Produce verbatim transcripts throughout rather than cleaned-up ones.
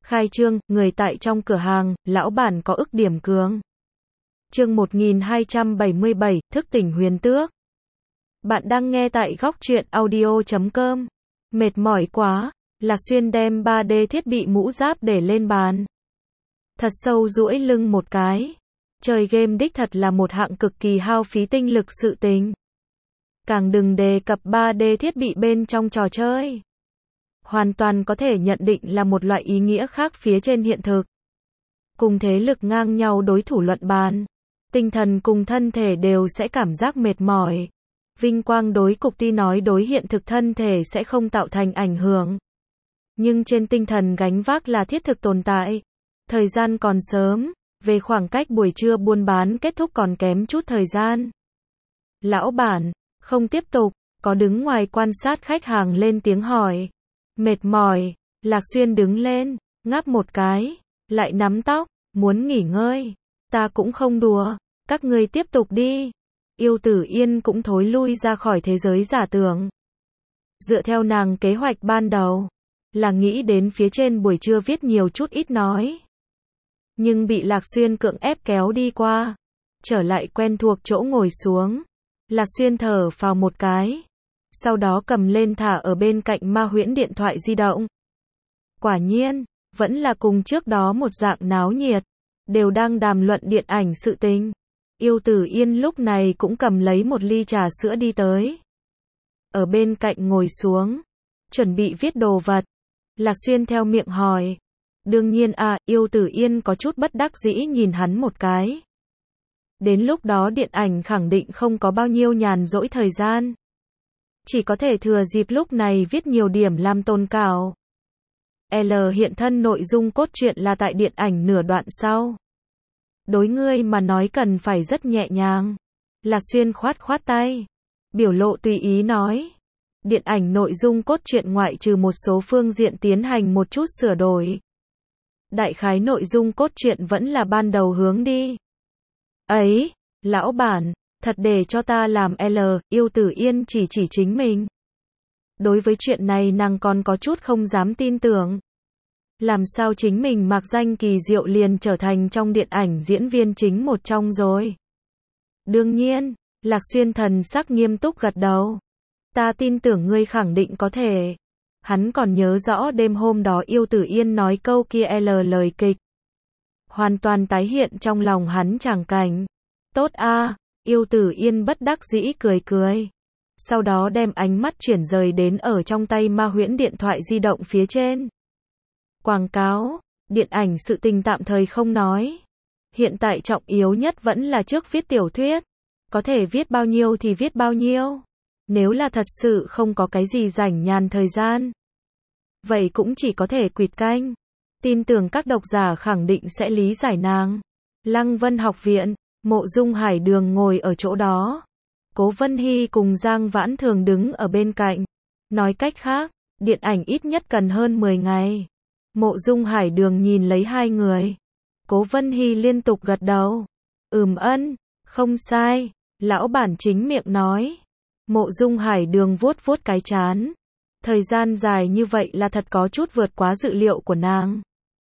Khai trương, người tại trong cửa hàng, lão bản có ức điểm cường. Chương một nghìn hai trăm bảy mươi bảy, thức tỉnh huyền tước. Bạn đang nghe tại góc truyện audio chấm com. Mệt mỏi quá, Lạc Xuyên đem ba D thiết bị mũ giáp để lên bàn. Thật sâu duỗi lưng một cái. Chơi game đích thật là một hạng cực kỳ hao phí tinh lực sự tình. Càng đừng đề cập ba D thiết bị bên trong trò chơi. Hoàn toàn có thể nhận định là một loại ý nghĩa khác phía trên hiện thực. Cùng thế lực ngang nhau đối thủ luận bàn. Tinh thần cùng thân thể đều sẽ cảm giác mệt mỏi. Vinh quang đối cục tuy nói đối hiện thực thân thể sẽ không tạo thành ảnh hưởng. Nhưng trên tinh thần gánh vác là thiết thực tồn tại. Thời gian còn sớm, về khoảng cách buổi trưa buôn bán kết thúc còn kém chút thời gian. Lão bản, không tiếp tục, có đứng ngoài quan sát khách hàng lên tiếng hỏi. Mệt mỏi, Lạc Xuyên đứng lên, ngáp một cái, lại nắm tóc, muốn nghỉ ngơi. Ta cũng không đùa, các ngươi tiếp tục đi. Yêu Tử Yên cũng thối lui ra khỏi thế giới giả tưởng. Dựa theo nàng kế hoạch ban đầu, là nghĩ đến phía trên buổi trưa viết nhiều chút ít nói. Nhưng bị Lạc Xuyên cưỡng ép kéo đi qua. Trở lại quen thuộc chỗ ngồi xuống. Lạc Xuyên thở phào một cái. Sau đó cầm lên thả ở bên cạnh ma huyễn điện thoại di động. Quả nhiên, vẫn là cùng trước đó một dạng náo nhiệt. Đều đang đàm luận điện ảnh sự tình. Yêu Tử Yên lúc này cũng cầm lấy một ly trà sữa đi tới. Ở bên cạnh ngồi xuống. Chuẩn bị viết đồ vật. Lạc Xuyên theo miệng hỏi. Đương nhiên à, Yêu Tử Yên có chút bất đắc dĩ nhìn hắn một cái. Đến lúc đó điện ảnh khẳng định không có bao nhiêu nhàn rỗi thời gian. Chỉ có thể thừa dịp lúc này viết nhiều điểm làm tồn cảo. L hiện thân nội dung cốt truyện là tại điện ảnh nửa đoạn sau. Đối ngươi mà nói cần phải rất nhẹ nhàng. Lạc Xuyên khoát khoát tay. Biểu lộ tùy ý nói. Điện ảnh nội dung cốt truyện ngoại trừ một số phương diện tiến hành một chút sửa đổi. Đại khái nội dung cốt truyện vẫn là ban đầu hướng đi. Ấy, lão bản, thật để cho ta làm L, Yêu Tử Yên chỉ chỉ chính mình. Đối với chuyện này nàng còn có chút không dám tin tưởng. Làm sao chính mình mặc danh kỳ diệu liền trở thành trong điện ảnh diễn viên chính một trong rồi. Đương nhiên, Lạc Xuyên thần sắc nghiêm túc gật đầu. Ta tin tưởng ngươi khẳng định có thể. Hắn còn nhớ rõ đêm hôm đó Yêu Tử Yên nói câu kia L lời kịch. Hoàn toàn tái hiện trong lòng hắn tràng cảnh. Tốt a, Yêu Tử Yên bất đắc dĩ cười cười. Sau đó đem ánh mắt chuyển rời đến ở trong tay ma huyễn điện thoại di động phía trên. Quảng cáo, điện ảnh sự tình tạm thời không nói. Hiện tại trọng yếu nhất vẫn là trước viết tiểu thuyết. Có thể viết bao nhiêu thì viết bao nhiêu. Nếu là thật sự không có cái gì rảnh nhàn thời gian. Vậy cũng chỉ có thể quỵt canh. Tin tưởng các độc giả khẳng định sẽ lý giải nàng. Lăng Vân học viện, Mộ Dung Hải Đường ngồi ở chỗ đó. Cố Vân Hy cùng Giang Vãn Thường đứng ở bên cạnh. Nói cách khác, điện ảnh ít nhất cần hơn mười ngày. Mộ Dung Hải Đường nhìn lấy hai người. Cố Vân Hy liên tục gật đầu. Ừm ân, không sai, lão bản chính miệng nói. Mộ Dung Hải Đường vuốt vuốt cái trán. Thời gian dài như vậy là thật có chút vượt quá dự liệu của nàng.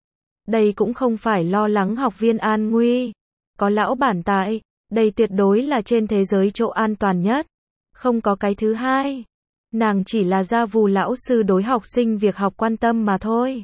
Đây cũng không phải lo lắng học viên an nguy. Có lão bản tại, đây tuyệt đối là trên thế giới chỗ an toàn nhất. Không có cái thứ hai. Nàng chỉ là gia vù lão sư đối học sinh việc học quan tâm mà thôi.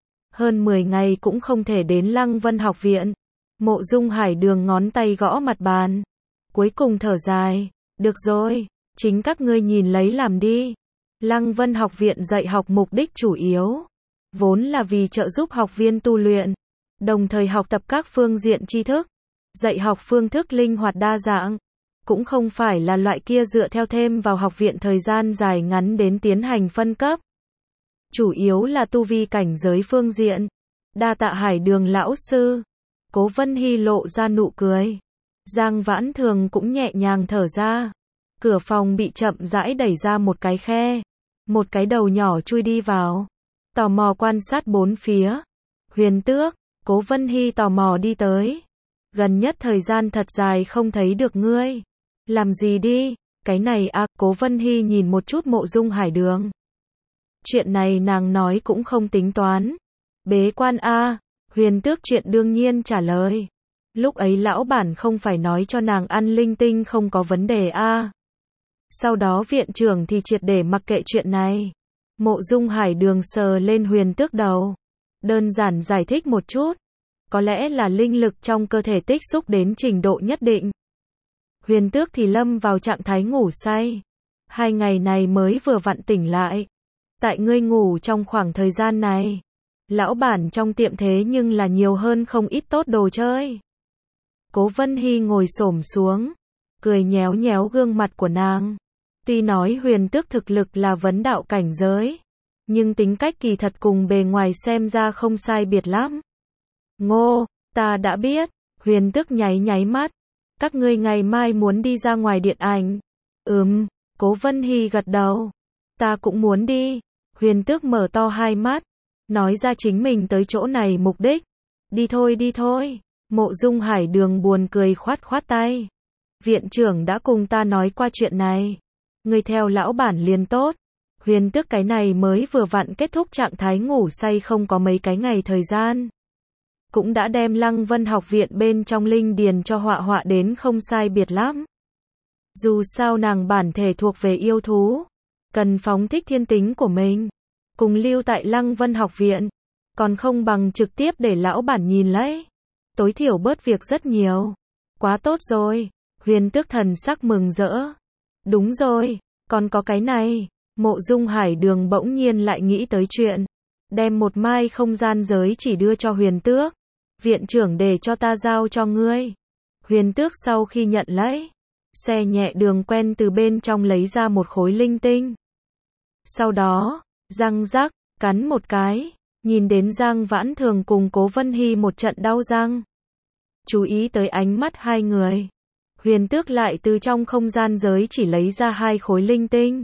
Hơn mười ngày cũng không thể đến Lăng Vân học viện. Mộ Dung Hải Đường ngón tay gõ mặt bàn. Cuối cùng thở dài. Được rồi, chính các ngươi nhìn lấy làm đi. Lăng Vân học viện dạy học mục đích chủ yếu. Vốn là vì trợ giúp học viên tu luyện. Đồng thời học tập các phương diện tri thức. Dạy học phương thức linh hoạt đa dạng. Cũng không phải là loại kia dựa theo thêm vào học viện thời gian dài ngắn đến tiến hành phân cấp. Chủ yếu là tu vi cảnh giới phương diện. Đa tạ Hải Đường lão sư. Cố Vân Hy lộ ra nụ cười. Giang Vãn Thường cũng nhẹ nhàng thở ra. Cửa phòng bị chậm rãi đẩy ra một cái khe. Một cái đầu nhỏ chui đi vào. Tò mò quan sát bốn phía. Huyền Tước, Cố Vân Hy tò mò đi tới. Gần nhất thời gian thật dài không thấy được ngươi. Làm gì đi? Cái này à, Cố Vân Hy nhìn một chút Mộ Dung Hải Đường. Chuyện này nàng nói cũng không tính toán. Bế quan a, Huyền Tước chuyện đương nhiên trả lời. Lúc ấy lão bản không phải nói cho nàng ăn linh tinh không có vấn đề a. Sau đó viện trưởng thì triệt để mặc kệ chuyện này. Mộ Dung Hải Đường sờ lên Huyền Tước đầu. Đơn giản giải thích một chút. Có lẽ là linh lực trong cơ thể tích xúc đến trình độ nhất định. Huyền Tước thì lâm vào trạng thái ngủ say. Hai ngày này mới vừa vặn tỉnh lại. Tại ngươi ngủ trong khoảng thời gian này, lão bản trong tiệm thế nhưng là nhiều hơn không ít tốt đồ chơi. Cố Vân Hy ngồi xổm xuống, cười nhéo nhéo gương mặt của nàng. Tuy nói Huyền Tước thực lực là vấn đạo cảnh giới, nhưng tính cách kỳ thật cùng bề ngoài xem ra không sai biệt lắm. Ngô, ta đã biết. Huyền Tước nháy nháy mắt. Các ngươi ngày mai muốn đi ra ngoài điện ảnh. Ừm, Cố Vân Hy gật đầu. Ta cũng muốn đi. Huyền Tước mở to hai mắt, nói ra chính mình tới chỗ này mục đích. Đi thôi đi thôi. Mộ Dung Hải Đường buồn cười khoát khoát tay. Viện trưởng đã cùng ta nói qua chuyện này. Ngươi theo lão bản liền tốt. Huyền Tước cái này mới vừa vặn kết thúc trạng thái ngủ say không có mấy cái ngày thời gian. Cũng đã đem Lăng Vân học viện bên trong linh điền cho họa họa đến không sai biệt lắm. Dù sao nàng bản thể thuộc về yêu thú, cần phóng thích thiên tính của mình, cùng lưu tại Lăng Vân học viện, còn không bằng trực tiếp để lão bản nhìn lấy. Tối thiểu bớt việc rất nhiều. Quá tốt rồi. Huyền Tước thần sắc mừng rỡ. Đúng rồi, còn có cái này. Mộ Dung Hải Đường bỗng nhiên lại nghĩ tới chuyện, đem một mai không gian giới chỉ đưa cho Huyền Tước. Viện trưởng để cho ta giao cho ngươi. Huyền Tước sau khi nhận lấy, xe nhẹ đường quen từ bên trong lấy ra một khối linh tinh. Sau đó, răng rắc, cắn một cái, nhìn đến Giang Vãn Thường cùng Cố Vân Hy một trận đau răng. Chú ý tới ánh mắt hai người, Huyền Tước lại từ trong không gian giới chỉ lấy ra hai khối linh tinh.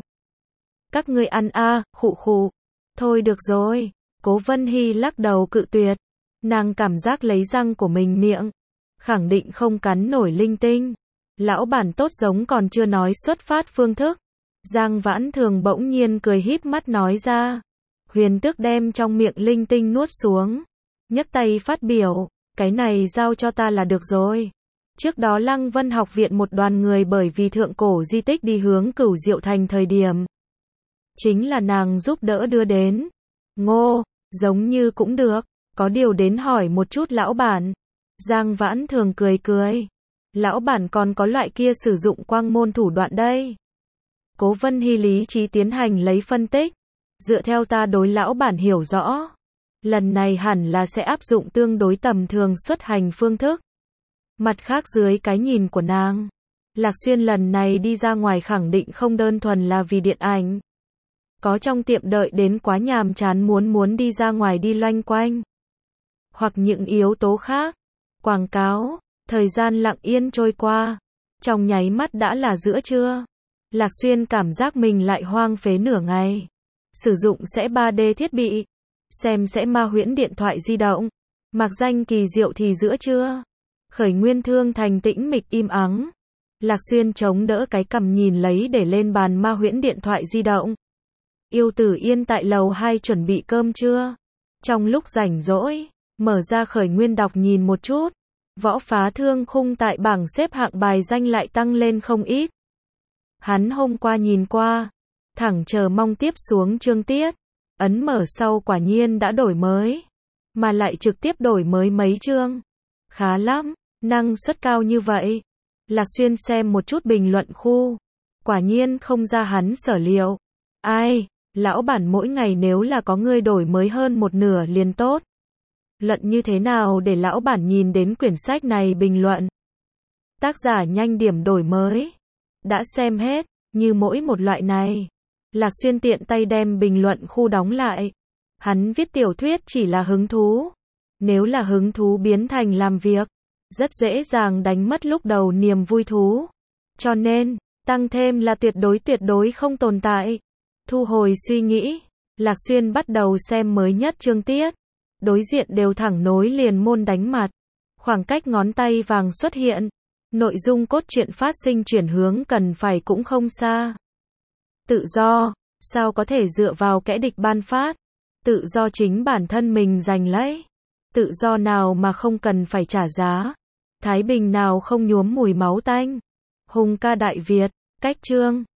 Các ngươi ăn a, à, khụ khụ. Thôi được rồi. Cố Vân Hy lắc đầu cự tuyệt. Nàng cảm giác lấy răng của mình miệng, khẳng định không cắn nổi linh tinh. Lão bản tốt giống còn chưa nói xuất phát phương thức. Giang Vãn Thường bỗng nhiên cười híp mắt nói ra. Huyền Tước đem trong miệng linh tinh nuốt xuống, nhấc tay phát biểu, cái này giao cho ta là được rồi. Trước đó Lăng Vân học viện một đoàn người bởi vì thượng cổ di tích đi hướng Cửu Diệu Thành thời điểm, chính là nàng giúp đỡ đưa đến. Ngô, giống như cũng được, có điều đến hỏi một chút lão bản. Giang Vãn Thường cười cười. Lão bản còn có loại kia sử dụng quang môn thủ đoạn đây. Cố Vân Hy lý trí tiến hành lấy phân tích. Dựa theo ta đối lão bản hiểu rõ, lần này hẳn là sẽ áp dụng tương đối tầm thường xuất hành phương thức. Mặt khác dưới cái nhìn của nàng, Lạc Xuyên lần này đi ra ngoài khẳng định không đơn thuần là vì điện ảnh. Có trong tiệm đợi đến quá nhàm chán muốn muốn đi ra ngoài đi loanh quanh. Hoặc những yếu tố khác. Quảng cáo, thời gian lặng yên trôi qua. Trong nháy mắt đã là giữa trưa. Lạc Xuyên cảm giác mình lại hoang phế nửa ngày. Sử dụng sẽ ba D thiết bị. Xem sẽ ma huyễn điện thoại di động. Mặc danh kỳ diệu thì giữa trưa. Khởi Nguyên Thương Thành tĩnh mịch im ắng. Lạc Xuyên chống đỡ cái cằm nhìn lấy để lên bàn ma huyễn điện thoại di động. Yêu Tử Yên tại lầu hai chuẩn bị cơm trưa. Trong lúc rảnh rỗi, mở ra Khởi Nguyên đọc nhìn một chút. Võ Phá Thương Khung tại bảng xếp hạng bài danh lại tăng lên không ít. Hắn hôm qua nhìn qua, thẳng chờ mong tiếp xuống chương tiết. Ấn mở sau quả nhiên đã đổi mới, mà lại trực tiếp đổi mới mấy chương. Khá lắm, năng suất cao như vậy. Lạc Xuyên xem một chút bình luận khu, quả nhiên không ra hắn sở liệu. Ai, lão bản mỗi ngày nếu là có người đổi mới hơn một nửa liền tốt. Luận như thế nào để lão bản nhìn đến quyển sách này bình luận. Tác giả nhanh điểm đổi mới. Đã xem hết, như mỗi một loại này. Lạc Xuyên tiện tay đem bình luận khu đóng lại. Hắn viết tiểu thuyết chỉ là hứng thú. Nếu là hứng thú biến thành làm việc, rất dễ dàng đánh mất lúc đầu niềm vui thú. Cho nên, tăng thêm là tuyệt đối tuyệt đối không tồn tại. Thu hồi suy nghĩ, Lạc Xuyên bắt đầu xem mới nhất chương tiết. Đối diện đều thẳng nối liền môn đánh mặt. Khoảng cách ngón tay vàng xuất hiện. Nội dung cốt truyện phát sinh chuyển hướng cần phải cũng không xa. Tự do, sao có thể dựa vào kẻ địch ban phát. Tự do chính bản thân mình giành lấy. Tự do nào mà không cần phải trả giá. Thái bình nào không nhuốm mùi máu tanh. Hùng ca Đại Việt. Cách chương